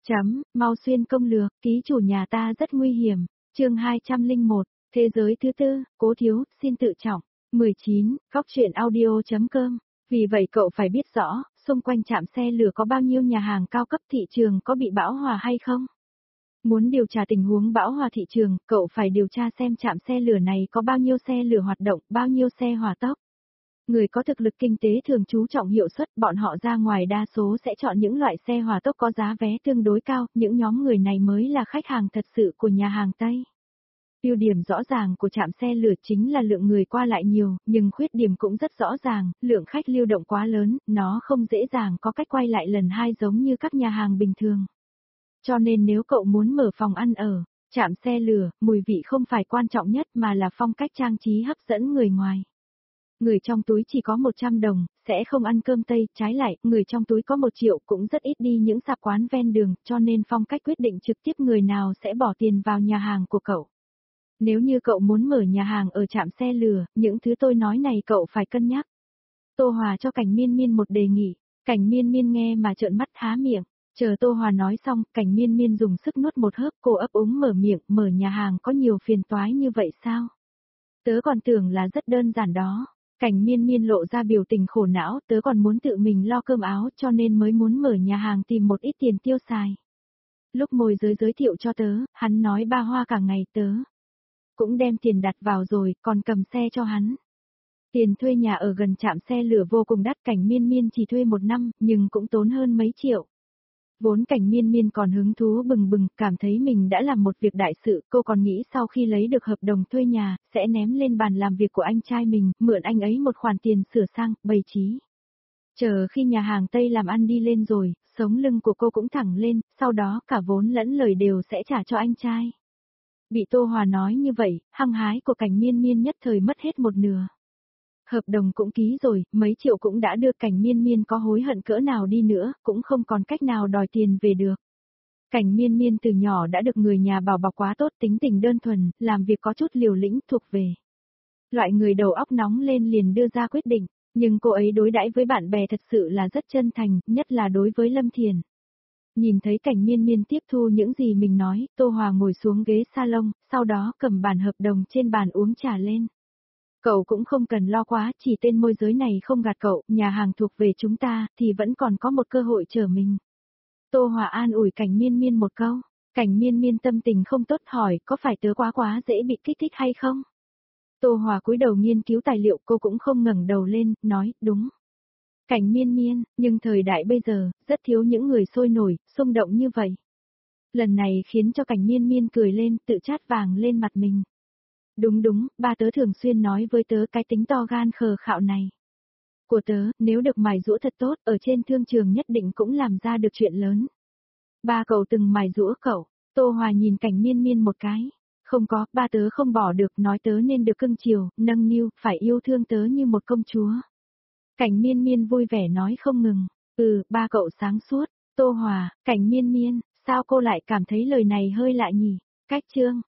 Mau xuyên công lược, ký chủ nhà ta rất nguy hiểm. Chương 201, thế giới thứ tư, Cố Thiếu, xin tự trọng. 19, Góc truyện audio.com. Vì vậy cậu phải biết rõ, xung quanh trạm xe lửa có bao nhiêu nhà hàng cao cấp, thị trường có bị bão hòa hay không? Muốn điều tra tình huống bão hòa thị trường, cậu phải điều tra xem trạm xe lửa này có bao nhiêu xe lửa hoạt động, bao nhiêu xe hỏa tốc. Người có thực lực kinh tế thường chú trọng hiệu suất, bọn họ ra ngoài đa số sẽ chọn những loại xe hỏa tốc có giá vé tương đối cao, những nhóm người này mới là khách hàng thật sự của nhà hàng Tây. Ưu điểm rõ ràng của trạm xe lửa chính là lượng người qua lại nhiều, nhưng khuyết điểm cũng rất rõ ràng, lượng khách lưu động quá lớn, nó không dễ dàng có cách quay lại lần hai giống như các nhà hàng bình thường. Cho nên nếu cậu muốn mở phòng ăn ở trạm xe lửa, mùi vị không phải quan trọng nhất mà là phong cách trang trí hấp dẫn người ngoài. Người trong túi chỉ có 100 đồng, sẽ không ăn cơm Tây, trái lại, người trong túi có 1 triệu cũng rất ít đi những sạp quán ven đường, cho nên phong cách quyết định trực tiếp người nào sẽ bỏ tiền vào nhà hàng của cậu. Nếu như cậu muốn mở nhà hàng ở trạm xe lửa, những thứ tôi nói này cậu phải cân nhắc. Tô Hòa cho Cảnh Miên Miên một đề nghị, Cảnh Miên Miên nghe mà trợn mắt há miệng, chờ Tô Hòa nói xong, Cảnh Miên Miên dùng sức nuốt một hớp, cô ấp úng mở miệng, mở nhà hàng có nhiều phiền toái như vậy sao? Tớ còn tưởng là rất đơn giản đó. Cảnh Miên Miên lộ ra biểu tình khổ não, tớ còn muốn tự mình lo cơm áo cho nên mới muốn mở nhà hàng tìm một ít tiền tiêu xài. Lúc môi giới thiệu cho tớ, hắn nói ba hoa cả ngày, tớ cũng đem tiền đặt vào rồi, còn cầm xe cho hắn. Tiền thuê nhà ở gần trạm xe lửa vô cùng đắt, Cảnh Miên Miên chỉ thuê 1 năm, nhưng cũng tốn hơn mấy triệu. Vốn Cảnh Miên Miên còn hứng thú bừng bừng, cảm thấy mình đã làm một việc đại sự, cô còn nghĩ sau khi lấy được hợp đồng thuê nhà, sẽ ném lên bàn làm việc của anh trai mình, mượn anh ấy một khoản tiền sửa sang, bày trí. Chờ khi nhà hàng Tây làm ăn đi lên rồi, sống lưng của cô cũng thẳng lên, sau đó cả vốn lẫn lời đều sẽ trả cho anh trai. Bị Tô Hòa nói như vậy, hăng hái của Cảnh Miên Miên nhất thời mất hết một nửa. Hợp đồng cũng ký rồi, mấy triệu cũng đã đưa, Cảnh Miên Miên có hối hận cỡ nào đi nữa, cũng không còn cách nào đòi tiền về được. Cảnh Miên Miên từ nhỏ đã được người nhà bảo bọc quá tốt, tính tình đơn thuần, làm việc có chút liều lĩnh, thuộc về loại người đầu óc nóng lên liền đưa ra quyết định, nhưng cô ấy đối đãi với bạn bè thật sự là rất chân thành, nhất là đối với Lâm Thiền. Nhìn thấy Cảnh Miên Miên tiếp thu những gì mình nói, Tô Hòa ngồi xuống ghế salon, sau đó cầm bản hợp đồng trên bàn uống trà lên. Cậu cũng không cần lo quá, chỉ tên môi giới này không gạt cậu, nhà hàng thuộc về chúng ta, thì vẫn còn có một cơ hội chờ mình. Tô Hòa an ủi Cảnh Miên Miên một câu, Cảnh Miên Miên tâm tình không tốt hỏi, có phải tớ quá dễ bị kích thích hay không? Tô Hòa cúi đầu nghiên cứu tài liệu, cô cũng không ngẩng đầu lên, nói, đúng. Cảnh Miên Miên, nhưng thời đại bây giờ, rất thiếu những người sôi nổi, xung động như vậy. Lần này khiến cho Cảnh Miên Miên cười lên, tự chát vàng lên mặt mình. Đúng, ba tớ thường xuyên nói với tớ cái tính to gan khờ khạo này của tớ, nếu được mài giũa thật tốt, ở trên thương trường nhất định cũng làm ra được chuyện lớn. Ba cậu từng mài giũa cậu, Tô Hòa nhìn Cảnh Miên Miên một cái. Không có, ba tớ không bỏ được, nói tớ nên được cưng chiều, nâng niu, phải yêu thương tớ như một công chúa. Cảnh Miên Miên vui vẻ nói không ngừng, ba cậu sáng suốt. Tô Hòa, Cảnh Miên Miên, sao cô lại cảm thấy lời này hơi lạ nhỉ? Cách chương